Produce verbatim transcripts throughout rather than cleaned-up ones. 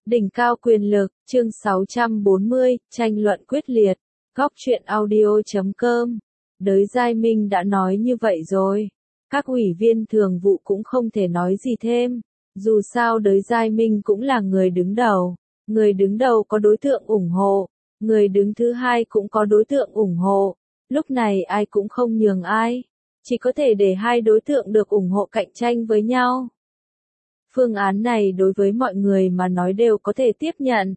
Đỉnh cao quyền lực, chương sáu trăm bốn mươi, tranh luận quyết liệt. Góc truyện audio chấm com. Đới Giai Minh đã nói như vậy rồi. Các ủy viên thường vụ cũng không thể nói gì thêm. Dù sao Đới Giai Minh cũng là người đứng đầu. Người đứng đầu có đối tượng ủng hộ. Người đứng thứ hai cũng có đối tượng ủng hộ. Lúc này ai cũng không nhường ai. Chỉ có thể để hai đối tượng được ủng hộ cạnh tranh với nhau. Phương án này đối với mọi người mà nói đều có thể tiếp nhận.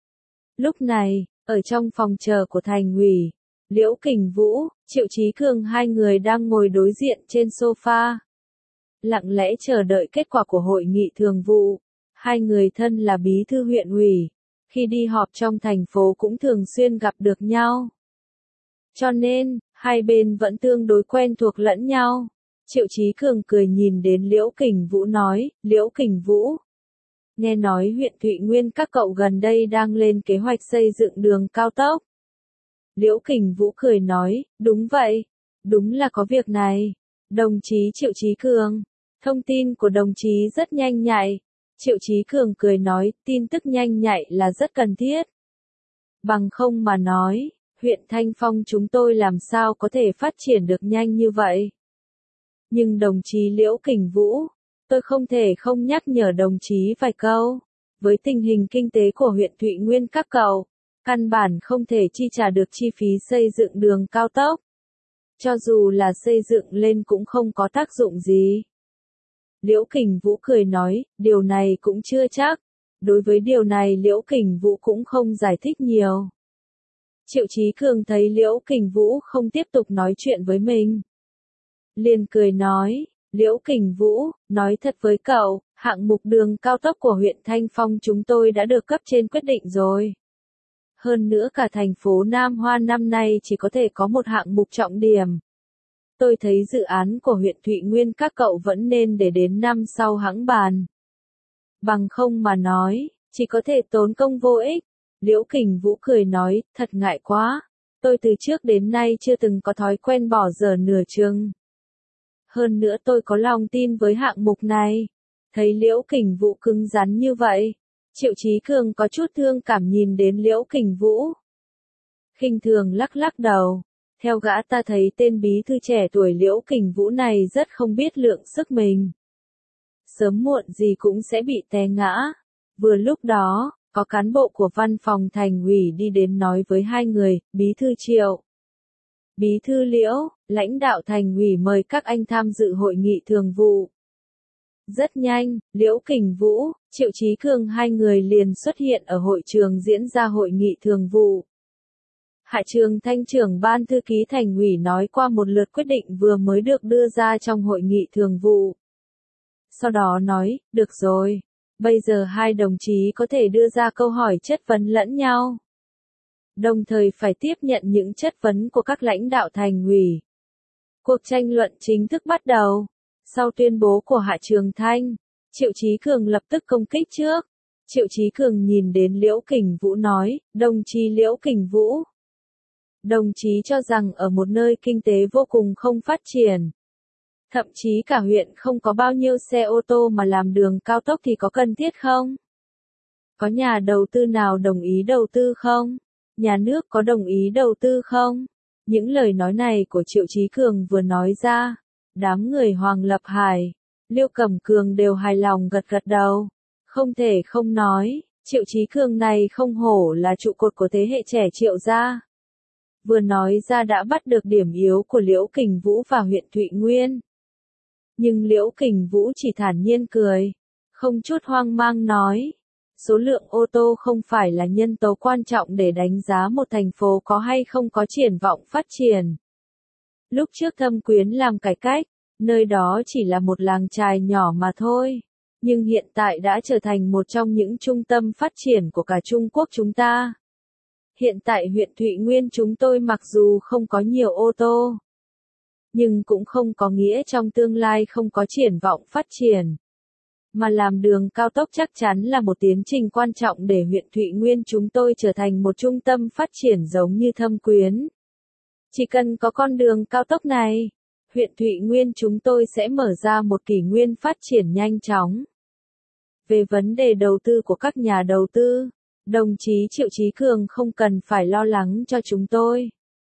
Lúc này, ở trong phòng chờ của thành ủy, Liễu Kình Vũ, Triệu Chí Cường hai người đang ngồi đối diện trên sofa. Lặng lẽ chờ đợi kết quả của hội nghị thường vụ. Hai người thân là bí thư huyện ủy. Khi đi họp trong thành phố cũng thường xuyên gặp được nhau. Cho nên, hai bên vẫn tương đối quen thuộc lẫn nhau. Triệu Chí Cường cười nhìn đến Liễu Kình Vũ nói, Liễu Kình Vũ. Nghe nói huyện Thụy Nguyên các cậu gần đây đang lên kế hoạch xây dựng đường cao tốc. Liễu Kình Vũ cười nói, đúng vậy, đúng là có việc này. Đồng chí Triệu Chí Cường, thông tin của đồng chí rất nhanh nhạy. Triệu Chí Cường cười nói, tin tức nhanh nhạy là rất cần thiết. Bằng không mà nói, huyện Thanh Phong chúng tôi làm sao có thể phát triển được nhanh như vậy. Nhưng đồng chí Liễu Kình Vũ, tôi không thể không nhắc nhở đồng chí vài câu. Với tình hình kinh tế của huyện Thụy Nguyên các cậu, căn bản không thể chi trả được chi phí xây dựng đường cao tốc. Cho dù là xây dựng lên cũng không có tác dụng gì. Liễu Kình Vũ cười nói, điều này cũng chưa chắc. Đối với điều này Liễu Kình Vũ cũng không giải thích nhiều. Triệu Chí Cường thấy Liễu Kình Vũ không tiếp tục nói chuyện với mình. Liền cười nói, Liễu Kình Vũ, nói thật với cậu, hạng mục đường cao tốc của huyện Thanh Phong chúng tôi đã được cấp trên quyết định rồi. Hơn nữa cả thành phố Nam Hoa năm nay chỉ có thể có một hạng mục trọng điểm. Tôi thấy dự án của huyện Thụy Nguyên các cậu vẫn nên để đến năm sau hãng bàn. Bằng không mà nói, chỉ có thể tốn công vô ích. Liễu Kình Vũ cười nói, thật ngại quá. Tôi từ trước đến nay chưa từng có thói quen bỏ dở nửa chừng. Hơn nữa tôi có lòng tin với hạng mục này. Thấy Liễu Kình Vũ cứng rắn như vậy, Triệu Chí Cường có chút thương cảm nhìn đến Liễu Kình Vũ. Khinh thường lắc lắc đầu. Theo gã ta thấy tên bí thư trẻ tuổi Liễu Kình Vũ này rất không biết lượng sức mình. Sớm muộn gì cũng sẽ bị té ngã. Vừa lúc đó, có cán bộ của văn phòng thành ủy đi đến nói với hai người, bí thư Triệu. Bí thư Liễu, lãnh đạo thành ủy mời các anh tham dự hội nghị thường vụ. Rất nhanh, Liễu Kình Vũ, Triệu Chí Cường hai người liền xuất hiện ở hội trường diễn ra hội nghị thường vụ. Hạ Trường Thanh trưởng ban thư ký thành ủy nói qua một lượt quyết định vừa mới được đưa ra trong hội nghị thường vụ. Sau đó nói, được rồi, bây giờ hai đồng chí có thể đưa ra câu hỏi chất vấn lẫn nhau. Đồng thời phải tiếp nhận những chất vấn của các lãnh đạo thành ủy. Cuộc tranh luận chính thức bắt đầu. Sau tuyên bố của Hạ Trường Thanh, Triệu Chí Cường lập tức công kích trước. Triệu Chí Cường nhìn đến Liễu Kình Vũ nói, đồng chí Liễu Kình Vũ. Đồng chí cho rằng ở một nơi kinh tế vô cùng không phát triển. Thậm chí cả huyện không có bao nhiêu xe ô tô mà làm đường cao tốc thì có cần thiết không? Có nhà đầu tư nào đồng ý đầu tư không? Nhà nước có đồng ý đầu tư không? Những lời nói này của Triệu Chí Cường vừa nói ra, đám người Hoàng Lập Hải, Liêu Cẩm Cường đều hài lòng gật gật đầu. Không thể không nói, Triệu Chí Cường này không hổ là trụ cột của thế hệ trẻ Triệu gia. Vừa nói ra đã bắt được điểm yếu của Liễu Kình Vũ và huyện Thụy Nguyên. Nhưng Liễu Kình Vũ chỉ thản nhiên cười, không chút hoang mang nói. Số lượng ô tô không phải là nhân tố quan trọng để đánh giá một thành phố có hay không có triển vọng phát triển. Lúc trước Thâm Quyến làm cải cách, nơi đó chỉ là một làng chài nhỏ mà thôi. Nhưng hiện tại đã trở thành một trong những trung tâm phát triển của cả Trung Quốc chúng ta. Hiện tại huyện Thụy Nguyên chúng tôi mặc dù không có nhiều ô tô, nhưng cũng không có nghĩa trong tương lai không có triển vọng phát triển. Mà làm đường cao tốc chắc chắn là một tiến trình quan trọng để huyện Thụy Nguyên chúng tôi trở thành một trung tâm phát triển giống như Thâm Quyến. Chỉ cần có con đường cao tốc này, huyện Thụy Nguyên chúng tôi sẽ mở ra một kỷ nguyên phát triển nhanh chóng. Về vấn đề đầu tư của các nhà đầu tư, đồng chí Triệu Chí Cường không cần phải lo lắng cho chúng tôi.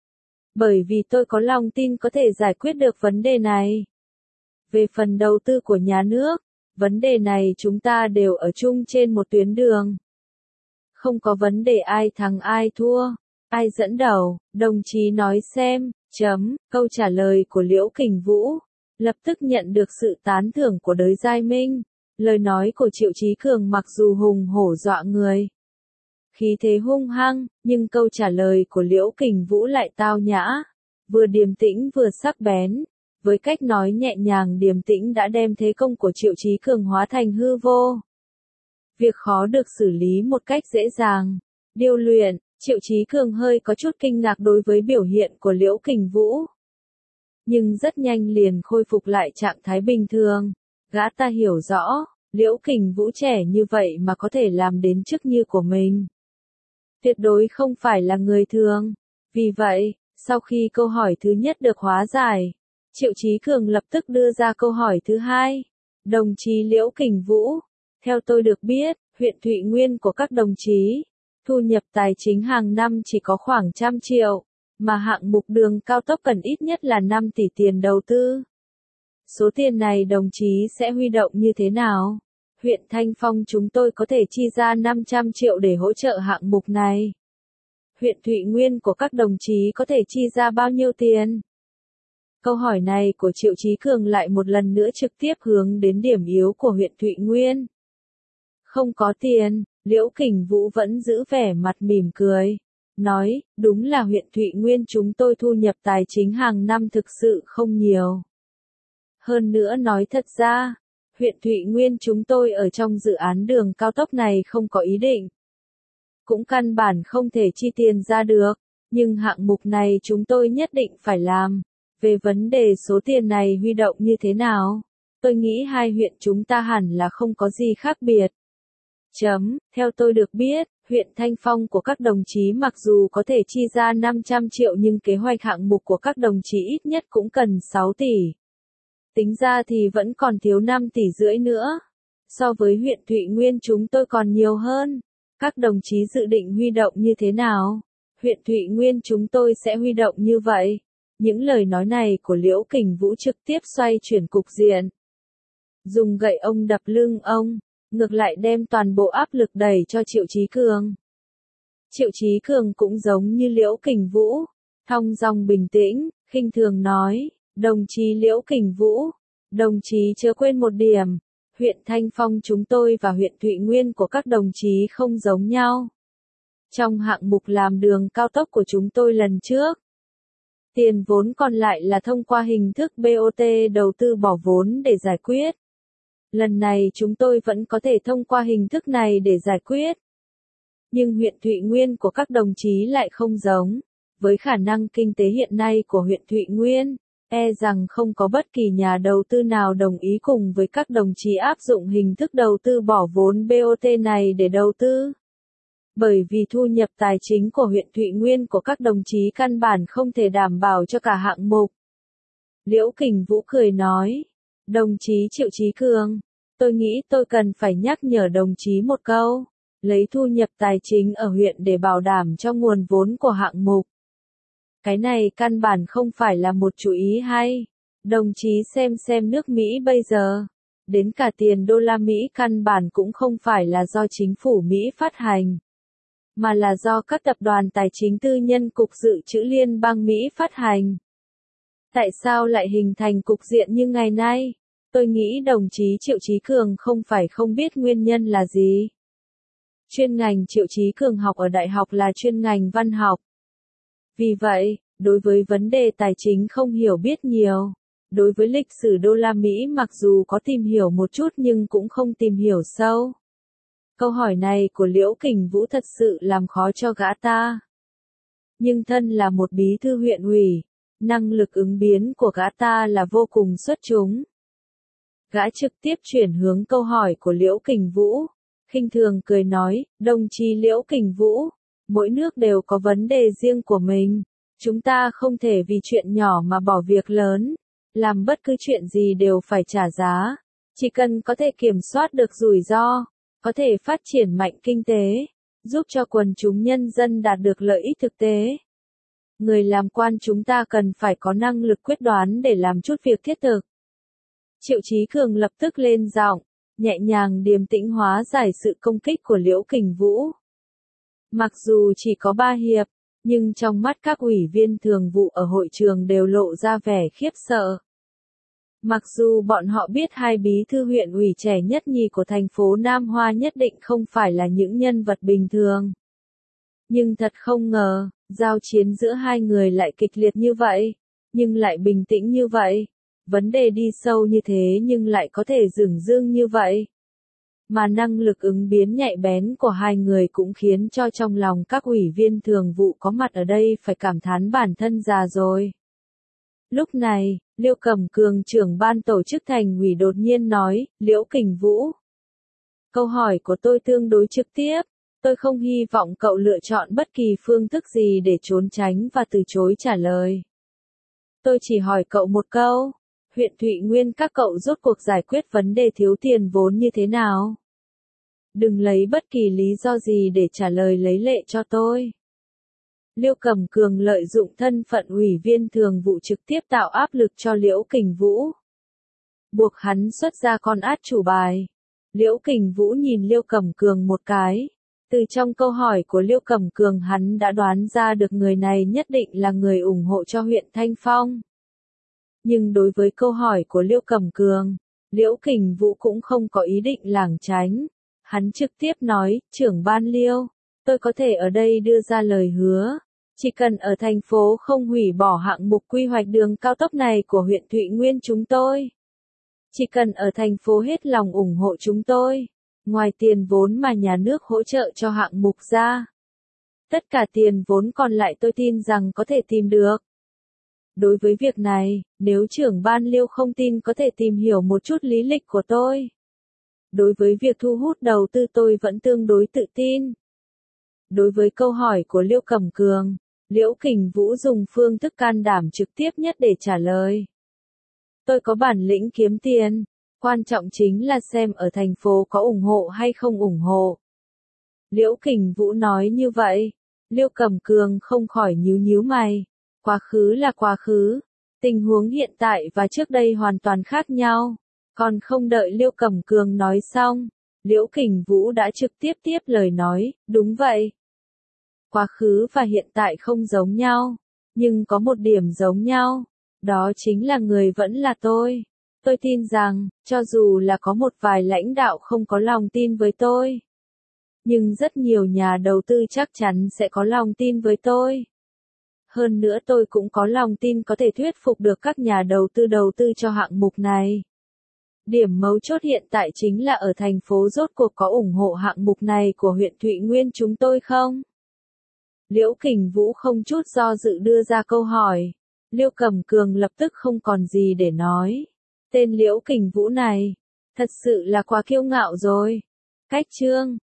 Bởi vì tôi có lòng tin có thể giải quyết được vấn đề này. Về phần đầu tư của nhà nước, vấn đề này chúng ta đều ở chung trên một tuyến đường. Không có vấn đề ai thắng ai thua, ai dẫn đầu, đồng chí nói xem, chấm, câu trả lời của Liễu Kình Vũ, lập tức nhận được sự tán thưởng của Đới Giai Minh. Lời nói của Triệu Chí Cường mặc dù hùng hổ dọa người, khí thế hung hăng, nhưng câu trả lời của Liễu Kình Vũ lại tao nhã, vừa điềm tĩnh vừa sắc bén. Với cách nói nhẹ nhàng điềm tĩnh đã đem thế công của Triệu Chí Cường hóa thành hư vô. Việc khó được xử lý một cách dễ dàng. Điêu luyện, Triệu Chí Cường hơi có chút kinh ngạc đối với biểu hiện của Liễu Kình Vũ. Nhưng rất nhanh liền khôi phục lại trạng thái bình thường. Gã ta hiểu rõ, Liễu Kình Vũ trẻ như vậy mà có thể làm đến chức như của mình. Tuyệt đối không phải là người thường. Vì vậy, sau khi câu hỏi thứ nhất được hóa giải, Triệu Chí Cường lập tức đưa ra câu hỏi thứ hai. Đồng chí Liễu Kình Vũ, theo tôi được biết, huyện Thụy Nguyên của các đồng chí, thu nhập tài chính hàng năm chỉ có khoảng trăm triệu, mà hạng mục đường cao tốc cần ít nhất là năm tỷ tiền đầu tư. Số tiền này đồng chí sẽ huy động như thế nào? Huyện Thanh Phong chúng tôi có thể chi ra năm trăm triệu để hỗ trợ hạng mục này. Huyện Thụy Nguyên của các đồng chí có thể chi ra bao nhiêu tiền? Câu hỏi này của Triệu Chí Cường lại một lần nữa trực tiếp hướng đến điểm yếu của huyện Thụy Nguyên. Không có tiền, Liễu Kình Vũ vẫn giữ vẻ mặt mỉm cười. Nói, đúng là huyện Thụy Nguyên chúng tôi thu nhập tài chính hàng năm thực sự không nhiều. Hơn nữa nói thật ra, huyện Thụy Nguyên chúng tôi ở trong dự án đường cao tốc này không có ý định. Cũng căn bản không thể chi tiền ra được, nhưng hạng mục này chúng tôi nhất định phải làm. Về vấn đề số tiền này huy động như thế nào, tôi nghĩ hai huyện chúng ta hẳn là không có gì khác biệt. Chấm, theo tôi được biết, huyện Thanh Phong của các đồng chí mặc dù có thể chi ra năm trăm triệu nhưng kế hoạch hạng mục của các đồng chí ít nhất cũng cần sáu tỷ. Tính ra thì vẫn còn thiếu năm tỷ rưỡi nữa. So với huyện Thụy Nguyên chúng tôi còn nhiều hơn. Các đồng chí dự định huy động như thế nào? Huyện Thụy Nguyên chúng tôi sẽ huy động như vậy. Những lời nói này của Liễu Kình Vũ trực tiếp xoay chuyển cục diện. Dùng gậy ông đập lưng ông, ngược lại đem toàn bộ áp lực đẩy cho Triệu Chí Cường. Triệu Chí Cường cũng giống như Liễu Kình Vũ, thong dong bình tĩnh, khinh thường nói, đồng chí Liễu Kình Vũ, đồng chí chớ quên một điểm, huyện Thanh Phong chúng tôi và huyện Thụy Nguyên của các đồng chí không giống nhau. Trong hạng mục làm đường cao tốc của chúng tôi lần trước, tiền vốn còn lại là thông qua hình thức bê o tê đầu tư bỏ vốn để giải quyết. Lần này chúng tôi vẫn có thể thông qua hình thức này để giải quyết. Nhưng huyện Thụy Nguyên của các đồng chí lại không giống. Với khả năng kinh tế hiện nay của huyện Thụy Nguyên, e rằng không có bất kỳ nhà đầu tư nào đồng ý cùng với các đồng chí áp dụng hình thức đầu tư bỏ vốn bê o tê này để đầu tư. Bởi vì thu nhập tài chính của huyện Thụy Nguyên của các đồng chí căn bản không thể đảm bảo cho cả hạng mục. Liễu Kình Vũ cười nói, đồng chí Triệu Chí Cường, tôi nghĩ tôi cần phải nhắc nhở đồng chí một câu, lấy thu nhập tài chính ở huyện để bảo đảm cho nguồn vốn của hạng mục. Cái này căn bản không phải là một chủ ý hay. Đồng chí xem xem nước Mỹ bây giờ, đến cả tiền đô la Mỹ căn bản cũng không phải là do chính phủ Mỹ phát hành, mà là do các tập đoàn tài chính tư nhân Cục Dự trữ Liên bang Mỹ phát hành. Tại sao lại hình thành cục diện như ngày nay? Tôi nghĩ đồng chí Triệu Chí Cường không phải không biết nguyên nhân là gì. Chuyên ngành Triệu Chí Cường học ở đại học là chuyên ngành văn học. Vì vậy, đối với vấn đề tài chính không hiểu biết nhiều. Đối với lịch sử đô la Mỹ mặc dù có tìm hiểu một chút nhưng cũng không tìm hiểu sâu. Câu hỏi này của Liễu Kình Vũ thật sự làm khó cho gã ta. Nhưng thân là một bí thư huyện ủy, năng lực ứng biến của gã ta là vô cùng xuất chúng. Gã trực tiếp chuyển hướng câu hỏi của Liễu Kình Vũ, khinh thường cười nói, đồng chí Liễu Kình Vũ, mỗi nước đều có vấn đề riêng của mình. Chúng ta không thể vì chuyện nhỏ mà bỏ việc lớn, làm bất cứ chuyện gì đều phải trả giá. Chỉ cần có thể kiểm soát được rủi ro, có thể phát triển mạnh kinh tế, giúp cho quần chúng nhân dân đạt được lợi ích thực tế. Người làm quan chúng ta cần phải có năng lực quyết đoán để làm chút việc thiết thực. Triệu Chí Cường lập tức lên giọng, nhẹ nhàng điềm tĩnh hóa giải sự công kích của Liễu Kình Vũ. Mặc dù chỉ có ba hiệp, nhưng trong mắt các ủy viên thường vụ ở hội trường đều lộ ra vẻ khiếp sợ. Mặc dù bọn họ biết hai bí thư huyện ủy trẻ nhất nhì của thành phố Nam Hoa nhất định không phải là những nhân vật bình thường. Nhưng thật không ngờ, giao chiến giữa hai người lại kịch liệt như vậy, nhưng lại bình tĩnh như vậy. Vấn đề đi sâu như thế nhưng lại có thể dửng dưng như vậy. Mà năng lực ứng biến nhạy bén của hai người cũng khiến cho trong lòng các ủy viên thường vụ có mặt ở đây phải cảm thán bản thân già rồi. Lúc này, Liêu Cẩm Cường trưởng ban tổ chức thành ủy đột nhiên nói, Liễu Kình Vũ. Câu hỏi của tôi tương đối trực tiếp, tôi không hy vọng cậu lựa chọn bất kỳ phương thức gì để trốn tránh và từ chối trả lời. Tôi chỉ hỏi cậu một câu, huyện Thụy Nguyên các cậu rốt cuộc giải quyết vấn đề thiếu tiền vốn như thế nào? Đừng lấy bất kỳ lý do gì để trả lời lấy lệ cho tôi. Liêu Cẩm Cường lợi dụng thân phận ủy viên thường vụ trực tiếp tạo áp lực cho Liễu Kình Vũ. Buộc hắn xuất ra con át chủ bài. Liễu Kình Vũ nhìn Liêu Cẩm Cường một cái. Từ trong câu hỏi của Liêu Cẩm Cường hắn đã đoán ra được người này nhất định là người ủng hộ cho huyện Thanh Phong. Nhưng đối với câu hỏi của Liêu Cẩm Cường, Liễu Kình Vũ cũng không có ý định lảng tránh. Hắn trực tiếp nói, trưởng ban Liêu, tôi có thể ở đây đưa ra lời hứa. Chỉ cần ở thành phố không hủy bỏ hạng mục quy hoạch đường cao tốc này của huyện Thụy Nguyên chúng tôi. Chỉ cần ở thành phố hết lòng ủng hộ chúng tôi. Ngoài tiền vốn mà nhà nước hỗ trợ cho hạng mục ra. Tất cả tiền vốn còn lại tôi tin rằng có thể tìm được. Đối với việc này, nếu trưởng ban Liêu không tin có thể tìm hiểu một chút lý lịch của tôi. Đối với việc thu hút đầu tư tôi vẫn tương đối tự tin. Đối với câu hỏi của Liêu Cẩm Cường, Liễu Kình Vũ dùng phương thức can đảm trực tiếp nhất để trả lời. Tôi có bản lĩnh kiếm tiền, quan trọng chính là xem ở thành phố có ủng hộ hay không ủng hộ. Liễu Kình Vũ nói như vậy, Liêu Cẩm Cường không khỏi nhíu nhíu mày. Quá khứ là quá khứ, tình huống hiện tại và trước đây hoàn toàn khác nhau. Còn không đợi Liêu Cẩm Cường nói xong, Liễu Kình Vũ đã trực tiếp tiếp lời nói, đúng vậy. Quá khứ và hiện tại không giống nhau, nhưng có một điểm giống nhau, đó chính là người vẫn là tôi. Tôi tin rằng, cho dù là có một vài lãnh đạo không có lòng tin với tôi, nhưng rất nhiều nhà đầu tư chắc chắn sẽ có lòng tin với tôi. Hơn nữa tôi cũng có lòng tin có thể thuyết phục được các nhà đầu tư đầu tư cho hạng mục này. Điểm mấu chốt hiện tại chính là ở thành phố rốt cuộc có ủng hộ hạng mục này của huyện Thụy Nguyên chúng tôi không? Liễu Kình Vũ không chút do dự đưa ra câu hỏi. Liêu Cẩm Cường lập tức không còn gì để nói. Tên Liễu Kình Vũ này, thật sự là quá kiêu ngạo rồi. Cách chương